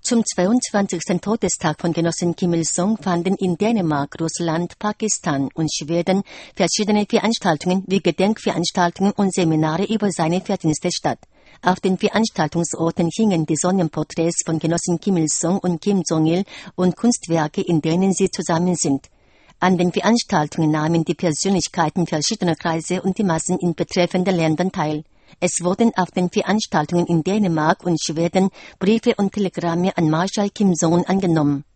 Zum 22. Todestag von Genossin Kim Il-sung fanden in Dänemark, Russland, Pakistan und Schweden verschiedene Veranstaltungen wie Gedenkveranstaltungen und Seminare über seine Verdienste statt. Auf den Veranstaltungsorten hingen die Sonnenporträts von Genossin Kim Il-sung und Kim Jong-il und Kunstwerke, in denen sie zusammen sind. An den Veranstaltungen nahmen die Persönlichkeiten verschiedener Kreise und die Massen in betreffenden Ländern teil. Es wurden auf den Veranstaltungen in Dänemark und Schweden Briefe und Telegramme an Marschall Kim Jong-un angenommen.